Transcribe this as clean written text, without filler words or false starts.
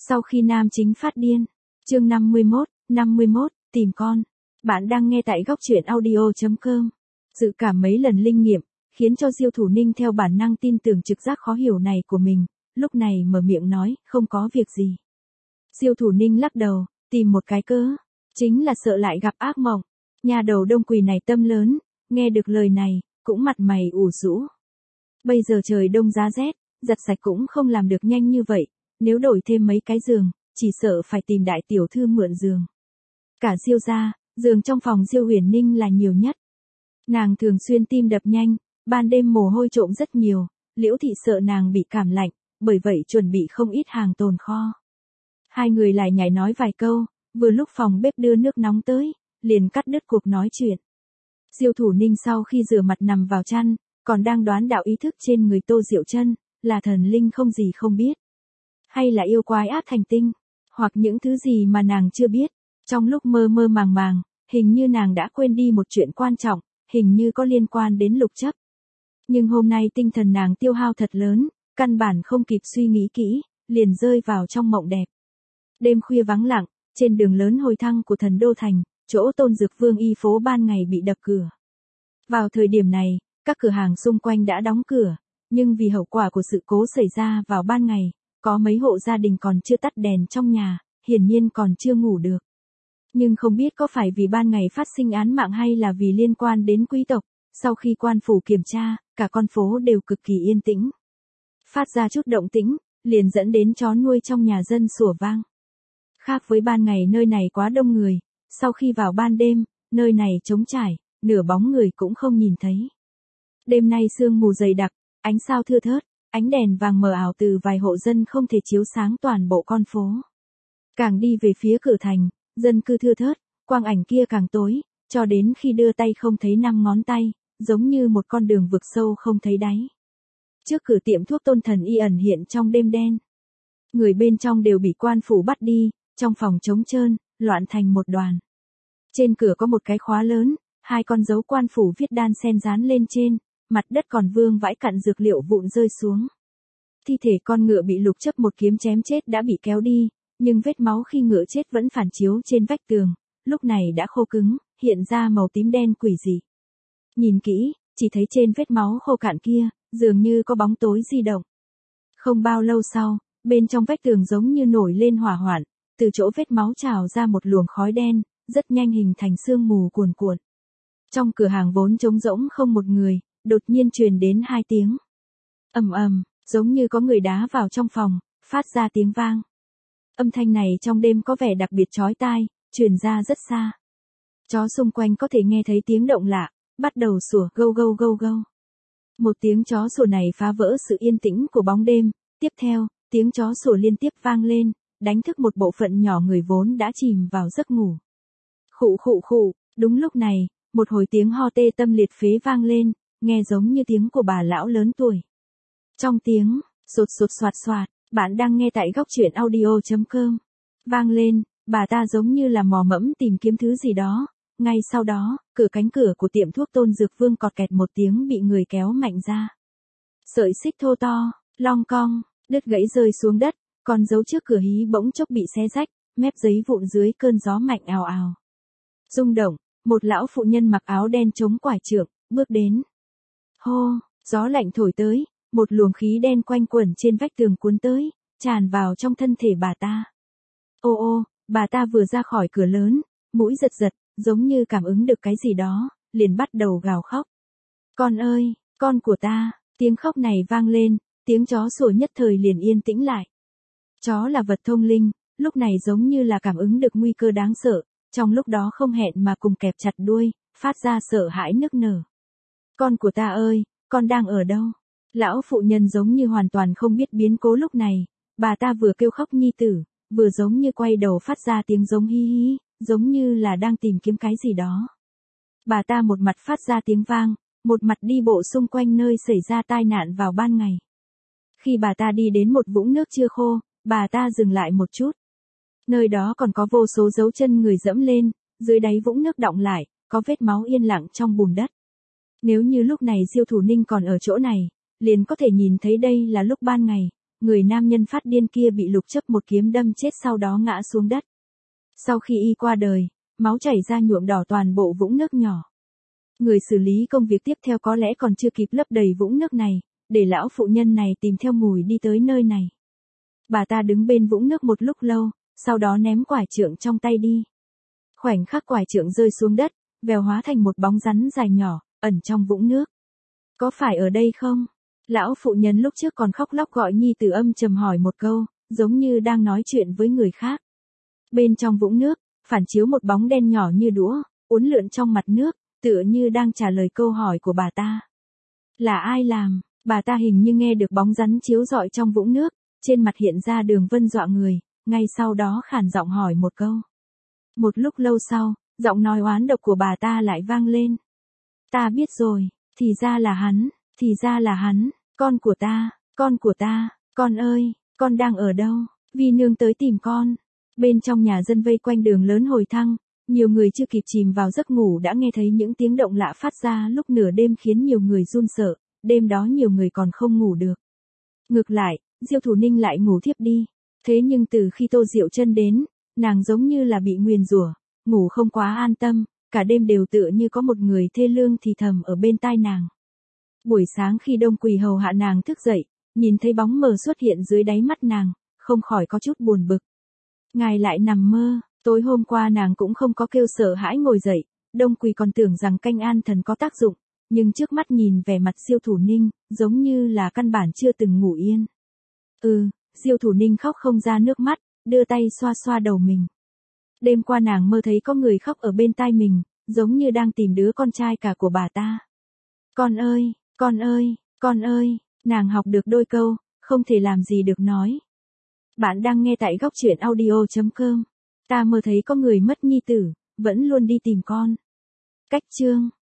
Sau khi nam chính phát điên. Chương 51, tìm con. Bạn đang nghe tại góc truyện audio.com. Dự cảm mấy lần linh nghiệm, khiến cho Diêu Thủ Ninh theo bản năng tin tưởng trực giác khó hiểu này của mình, lúc này mở miệng nói, không có việc gì. Diêu Thủ Ninh lắc đầu, tìm một cái cớ, chính là sợ lại gặp ác mộng. Nhà đầu đông quỳ này tâm lớn, nghe được lời này, cũng mặt mày ủ rũ. Bây giờ trời đông giá rét, giặt sạch cũng không làm được nhanh như vậy, nếu đổi thêm mấy cái giường, chỉ sợ phải tìm đại tiểu thư mượn giường. Cả Diêu gia, giường trong phòng Diêu Huyền Ninh là nhiều nhất. Nàng thường xuyên tim đập nhanh, ban đêm mồ hôi trộm rất nhiều, Liễu thị sợ nàng bị cảm lạnh, bởi vậy chuẩn bị không ít hàng tồn kho. Hai người lại nhảy nói vài câu, vừa lúc phòng bếp đưa nước nóng tới, liền cắt đứt cuộc nói chuyện. Diêu Thủ Ninh sau khi rửa mặt nằm vào chăn, còn đang đoán đạo ý thức trên người Tô Diệu Chân, là thần linh không gì không biết. Hay là yêu quái áp thành tinh, hoặc những thứ gì mà nàng chưa biết. Trong lúc mơ mơ màng màng, hình như nàng đã quên đi một chuyện quan trọng, hình như có liên quan đến lục chấp. Nhưng hôm nay tinh thần nàng tiêu hao thật lớn, căn bản không kịp suy nghĩ kỹ, liền rơi vào trong mộng đẹp. Đêm khuya vắng lặng, trên đường lớn hồi thăng của thần đô thành, chỗ Tôn Dược Vương y phố ban ngày bị đập cửa. Vào thời điểm này, các cửa hàng xung quanh đã đóng cửa, nhưng vì hậu quả của sự cố xảy ra vào ban ngày, có mấy hộ gia đình còn chưa tắt đèn trong nhà, hiển nhiên còn chưa ngủ được. Nhưng không biết có phải vì ban ngày phát sinh án mạng hay là vì liên quan đến quý tộc, sau khi quan phủ kiểm tra, cả con phố đều cực kỳ yên tĩnh. Phát ra chút động tĩnh, liền dẫn đến chó nuôi trong nhà dân sủa vang. Khác với ban ngày nơi này quá đông người, sau khi vào ban đêm, nơi này trống trải, nửa bóng người cũng không nhìn thấy. Đêm nay sương mù dày đặc, ánh sao thưa thớt, ánh đèn vàng mờ ảo từ vài hộ dân không thể chiếu sáng toàn bộ con phố. Càng đi về phía cửa thành, dân cư thưa thớt, quang ảnh kia càng tối, cho đến khi đưa tay không thấy 5 ngón tay, giống như một con đường vực sâu không thấy đáy. Trước cửa tiệm thuốc Tôn Thần Y ẩn hiện trong đêm đen. Người bên trong đều bị quan phủ bắt đi, trong phòng trống trơn, loạn thành một đoàn. Trên cửa có một cái khóa lớn, 2 con dấu quan phủ viết đan sen dán lên trên, mặt đất còn vương vãi cặn dược liệu vụn rơi xuống. Thi thể con ngựa bị lục chấp một kiếm chém chết đã bị kéo đi, nhưng vết máu khi ngựa chết vẫn phản chiếu trên vách tường, lúc này đã khô cứng, hiện ra màu tím đen quỷ dị. Nhìn kỹ, chỉ thấy trên vết máu khô cạn kia, dường như có bóng tối di động. Không bao lâu sau, bên trong vách tường giống như nổi lên hỏa hoạn, từ chỗ vết máu trào ra một luồng khói đen, rất nhanh hình thành sương mù cuồn cuộn. Trong cửa hàng vốn trống rỗng không một người, đột nhiên truyền đến 2 tiếng. Ầm ầm, giống như có người đá vào trong phòng, phát ra tiếng vang. Âm thanh này trong đêm có vẻ đặc biệt chói tai, truyền ra rất xa. Chó xung quanh có thể nghe thấy tiếng động lạ, bắt đầu sủa gâu gâu gâu gâu. Một tiếng chó sủa này phá vỡ sự yên tĩnh của bóng đêm, tiếp theo, tiếng chó sủa liên tiếp vang lên, đánh thức một bộ phận nhỏ người vốn đã chìm vào giấc ngủ. Khụ khụ khụ, đúng lúc này, một hồi tiếng ho tê tâm liệt phế vang lên, nghe giống như tiếng của bà lão lớn tuổi. Trong tiếng, sột sột soạt soạt, bạn đang nghe tại góc truyện audio.com. Vang lên, bà ta giống như là mò mẫm tìm kiếm thứ gì đó. Ngay sau đó, cánh cửa của tiệm thuốc Tôn Dược Vương cọt kẹt một tiếng bị người kéo mạnh ra. Sợi xích thô to, long cong, đứt gãy rơi xuống đất, con dấu trước cửa hí bỗng chốc bị xé rách, mép giấy vụn dưới cơn gió mạnh ào ào. Rung động, một lão phụ nhân mặc áo đen chống quải trượng, bước đến. Hô, gió lạnh thổi tới, một luồng khí đen quanh quẩn trên vách tường cuốn tới, tràn vào trong thân thể bà ta. Ô ô, bà ta vừa ra khỏi cửa lớn, mũi giật giật, giống như cảm ứng được cái gì đó, liền bắt đầu gào khóc. Con ơi, con của ta, tiếng khóc này vang lên, tiếng chó sủa nhất thời liền yên tĩnh lại. Chó là vật thông linh, lúc này giống như là cảm ứng được nguy cơ đáng sợ, trong lúc đó không hẹn mà cùng kẹp chặt đuôi, phát ra sợ hãi nức nở. Con của ta ơi, con đang ở đâu? Lão phụ nhân giống như hoàn toàn không biết biến cố lúc này, bà ta vừa kêu khóc nhi tử, vừa giống như quay đầu phát ra tiếng giống hí hí, giống như là đang tìm kiếm cái gì đó. Bà ta một mặt phát ra tiếng vang, một mặt đi bộ xung quanh nơi xảy ra tai nạn vào ban ngày. Khi bà ta đi đến một vũng nước chưa khô, bà ta dừng lại một chút. Nơi đó còn có vô số dấu chân người dẫm lên, dưới đáy vũng nước đọng lại, có vết máu yên lặng trong bùn đất. Nếu như lúc này Diêu Thủ Ninh còn ở chỗ này, liền có thể nhìn thấy đây là lúc ban ngày, Người nam nhân phát điên kia bị Lục Chấp một kiếm đâm chết sau đó ngã xuống đất. Sau khi y qua đời, máu chảy ra nhuộm đỏ toàn bộ vũng nước nhỏ. Người xử lý công việc tiếp theo có lẽ còn chưa kịp lấp đầy vũng nước này, để lão phụ nhân này tìm theo mùi đi tới nơi này. Bà ta đứng bên vũng nước một lúc lâu, sau đó ném quải trượng trong tay đi. Khoảnh khắc quải trượng rơi xuống đất, vèo hóa thành một bóng rắn dài nhỏ, ẩn trong vũng nước. Có phải ở đây không? Lão phụ nhân lúc trước còn khóc lóc gọi nhi tử âm trầm hỏi một câu, giống như đang nói chuyện với người khác. Bên trong vũng nước, phản chiếu một bóng đen nhỏ như đũa, uốn lượn trong mặt nước, tựa như đang trả lời câu hỏi của bà ta. Là ai làm? Bà ta hình như nghe được bóng rắn chiếu rọi trong vũng nước, trên mặt hiện ra đường vân dọa người, ngay sau đó khản giọng hỏi một câu. Một lúc lâu sau, giọng nói oán độc của bà ta lại vang lên. Ta biết rồi, thì ra là hắn, thì ra là hắn, con của ta, con ơi, con đang ở đâu? Vi nương tới tìm con. Bên trong nhà dân vây quanh đường lớn hồi thăng, nhiều người chưa kịp chìm vào giấc ngủ đã nghe thấy những tiếng động lạ phát ra lúc nửa đêm khiến nhiều người run sợ, đêm đó nhiều người còn không ngủ được. Ngược lại, Diêu Thủ Ninh lại ngủ thiếp đi. Thế nhưng từ khi Tô Diệu Chân đến, nàng giống như là bị nguyền rủa, ngủ không quá an tâm, cả đêm đều tựa như có một người thê lương thì thầm ở bên tai nàng. Buổi sáng khi Đông Quỳ hầu hạ nàng thức dậy, nhìn thấy bóng mờ xuất hiện dưới đáy mắt nàng, không khỏi có chút buồn bực. Ngài lại nằm mơ, tối hôm qua nàng cũng không có kêu sợ hãi ngồi dậy, Đông Quỳ còn tưởng rằng canh an thần có tác dụng, nhưng trước mắt nhìn vẻ mặt Diêu Thủ Ninh, giống như là căn bản chưa từng ngủ yên. Diêu Thủ Ninh khóc không ra nước mắt, đưa tay xoa xoa đầu mình. Đêm qua nàng mơ thấy có người khóc ở bên tai mình, giống như đang tìm đứa con trai cả của bà ta. Con ơi, con ơi, con ơi, nàng học được đôi câu, không thể làm gì được nói. Bạn đang nghe tại góc truyện audio.com. Ta mơ thấy có người mất nhi tử, vẫn luôn đi tìm con. Cách chương